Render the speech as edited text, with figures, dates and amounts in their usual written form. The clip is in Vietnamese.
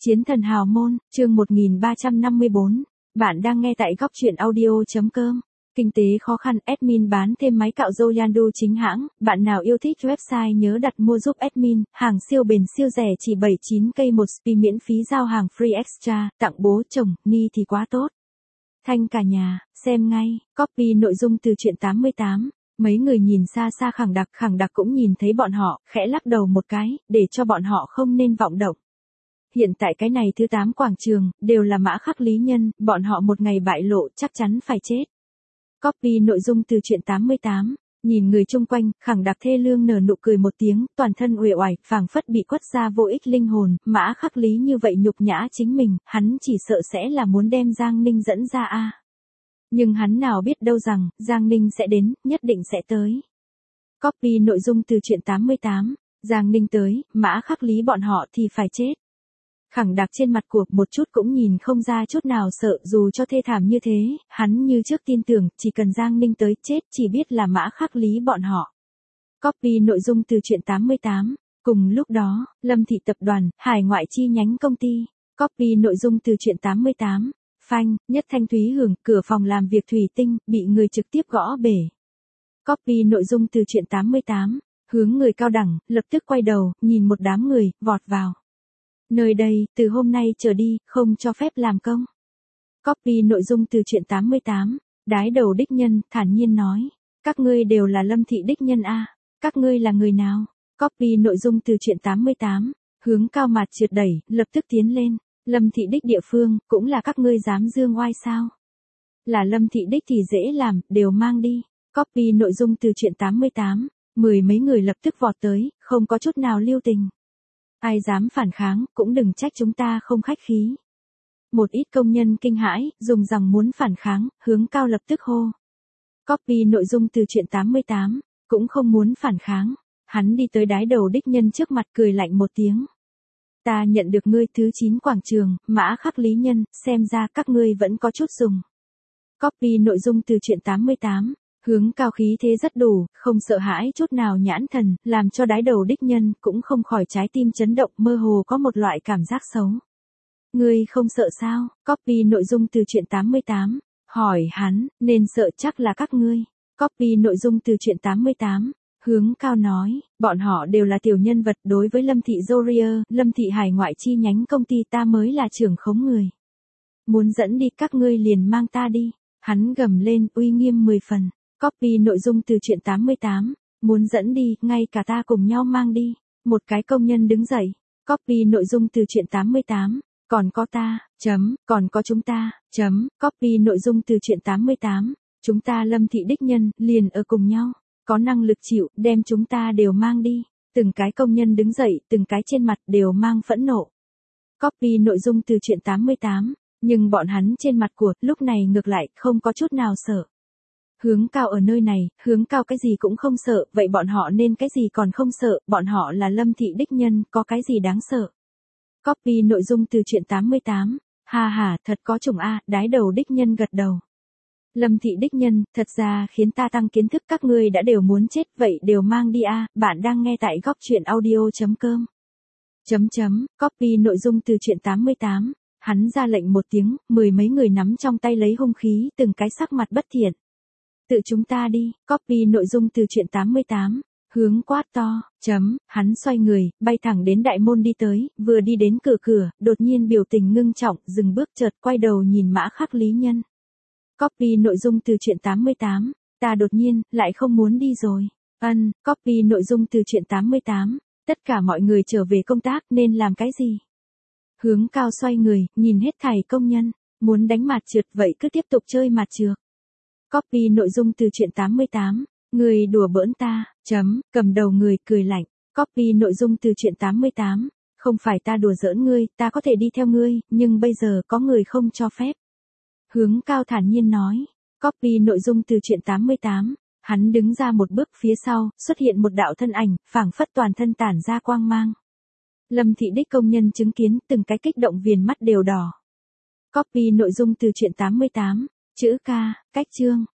Chiến thần hào môn, chương 1354. Bạn đang nghe tại góc truyện audio.com. Kinh tế khó khăn, admin bán thêm máy cạo râu Yandu chính hãng. Bạn nào yêu thích website nhớ đặt mua giúp admin. Hàng siêu bền siêu rẻ chỉ 79k một spi miễn phí giao hàng free extra. Tặng bố chồng, ni thì quá tốt. Thanh cả nhà, xem ngay. Copy nội dung từ truyện 88. Mấy người nhìn xa xa khẳng đặc cũng nhìn thấy bọn họ, khẽ lắc đầu một cái, để cho bọn họ không nên vọng động. Hiện tại cái này thứ 8 quảng trường, đều là mã khắc lý nhân, bọn họ một ngày bại lộ chắc chắn phải chết. Copy nội dung từ truyện 88, nhìn người chung quanh, khẳng đặc thê lương nở nụ cười một tiếng, toàn thân uể oải, phảng phất bị quất ra vô ích linh hồn, mã khắc lý như vậy nhục nhã chính mình, hắn chỉ sợ sẽ là muốn đem Giang Ninh dẫn ra a. Nhưng hắn nào biết đâu rằng, Giang Ninh sẽ đến, nhất định sẽ tới. Copy nội dung từ truyện 88, Giang Ninh tới, mã khắc lý bọn họ thì phải chết. Khẳng đặc trên mặt của một chút cũng nhìn không ra chút nào sợ dù cho thê thảm như thế, hắn như trước tin tưởng chỉ cần Giang Ninh tới chết chỉ biết là mã khắc lý bọn họ. Copy nội dung từ truyện 88. Cùng lúc đó, Lâm Thị Tập đoàn, hải ngoại chi nhánh công ty. Copy nội dung từ truyện 88. Phanh, Nhất Thanh Thúy Hưởng, cửa phòng làm việc thủy tinh, bị người trực tiếp gõ bể. Copy nội dung từ truyện 88. Hướng người cao đẳng, lập tức quay đầu, nhìn một đám người, vọt vào. Nơi đây, từ hôm nay trở đi, không cho phép làm công. Copy nội dung từ truyện 88. Đái đầu đích nhân, thản nhiên nói. Các ngươi đều là Lâm Thị đích nhân a. Các ngươi là người nào? Copy nội dung từ truyện 88. Hướng cao mặt trượt đẩy, lập tức tiến lên. Lâm Thị đích địa phương, cũng là các ngươi dám dương oai sao? Là Lâm Thị đích thì dễ làm, đều mang đi. Copy nội dung từ truyện 88. Mười mấy người lập tức vọt tới, không có chút nào lưu tình. Ai dám phản kháng, cũng đừng trách chúng ta không khách khí. Một ít công nhân kinh hãi, dùng rằng muốn phản kháng, hướng cao lập tức hô. Copy nội dung từ truyện 88, cũng không muốn phản kháng. Hắn đi tới đái đầu đích nhân trước mặt cười lạnh một tiếng. Ta nhận được ngươi thứ 9 quảng trường, mã khắc lý nhân, xem ra các ngươi vẫn có chút dùng. Copy nội dung từ truyện 88. Hướng cao khí thế rất đủ, không sợ hãi chút nào nhãn thần, làm cho đái đầu đích nhân cũng không khỏi trái tim chấn động, mơ hồ có một loại cảm giác xấu. Ngươi không sợ sao? Copy nội dung từ truyện 88. Hỏi hắn, nên sợ chắc là các ngươi. Copy nội dung từ truyện 88. Hướng cao nói, bọn họ đều là tiểu nhân vật đối với Lâm Thị Zoria, Lâm Thị hải ngoại chi nhánh công ty ta mới là trưởng khống người. Muốn dẫn đi các ngươi liền mang ta đi. Hắn gầm lên uy nghiêm 10 phần. Copy nội dung từ truyện 88. Muốn dẫn đi, ngay cả ta cùng nhau mang đi. Một cái công nhân đứng dậy. Copy nội dung từ truyện 88. Còn có ta, còn có chúng ta, Copy nội dung từ truyện 88. Chúng ta Lâm Thị đích nhân, liền ở cùng nhau. Có năng lực chịu, đem chúng ta đều mang đi. Từng cái công nhân đứng dậy, từng cái trên mặt đều mang phẫn nộ. Copy nội dung từ truyện 88. Nhưng bọn hắn trên mặt của, lúc này ngược lại, không có chút nào sợ. Hướng cao ở nơi này, hướng cao cái gì cũng không sợ, vậy bọn họ nên cái gì còn không sợ, bọn họ là Lâm Thị đích nhân, có cái gì đáng sợ. Copy nội dung từ truyện 88. Ha, thật có chủng a, đái đầu đích nhân gật đầu. Lâm Thị đích nhân, thật ra khiến ta tăng kiến thức các ngươi đã đều muốn chết, vậy đều mang đi a, bạn đang nghe tại góc truyện audio.com. Copy nội dung từ truyện 88. Hắn ra lệnh một tiếng, mười mấy người nắm trong tay lấy hung khí, từng cái sắc mặt bất thiện. Tự chúng ta đi. Copy nội dung từ truyện 88. Hướng quát to, hắn xoay người, bay thẳng đến đại môn đi tới, vừa đi đến cửa, đột nhiên biểu tình ngưng trọng, dừng bước chợt quay đầu nhìn mã khắc lý nhân. Copy nội dung từ truyện 88. Ta đột nhiên, lại không muốn đi rồi. Copy nội dung từ truyện 88. Tất cả mọi người trở về công tác nên làm cái gì? Hướng cao xoay người, nhìn hết thảy công nhân. Muốn đánh mặt trượt vậy cứ tiếp tục chơi mặt trượt. Copy nội dung từ truyện 88. Người đùa bỡn ta, cầm đầu người cười lạnh. Copy nội dung từ truyện 88. Không phải ta đùa giỡn ngươi, ta có thể đi theo ngươi, nhưng bây giờ có người không cho phép. Hướng cao thản nhiên nói. Copy nội dung từ truyện 88. Hắn đứng ra một bước phía sau, xuất hiện một đạo thân ảnh, phảng phất toàn thân tản ra quang mang. Lâm Thị đích công nhân chứng kiến, từng cái kích động viền mắt đều đỏ. Copy nội dung từ truyện 88. Chữ K, cách chương,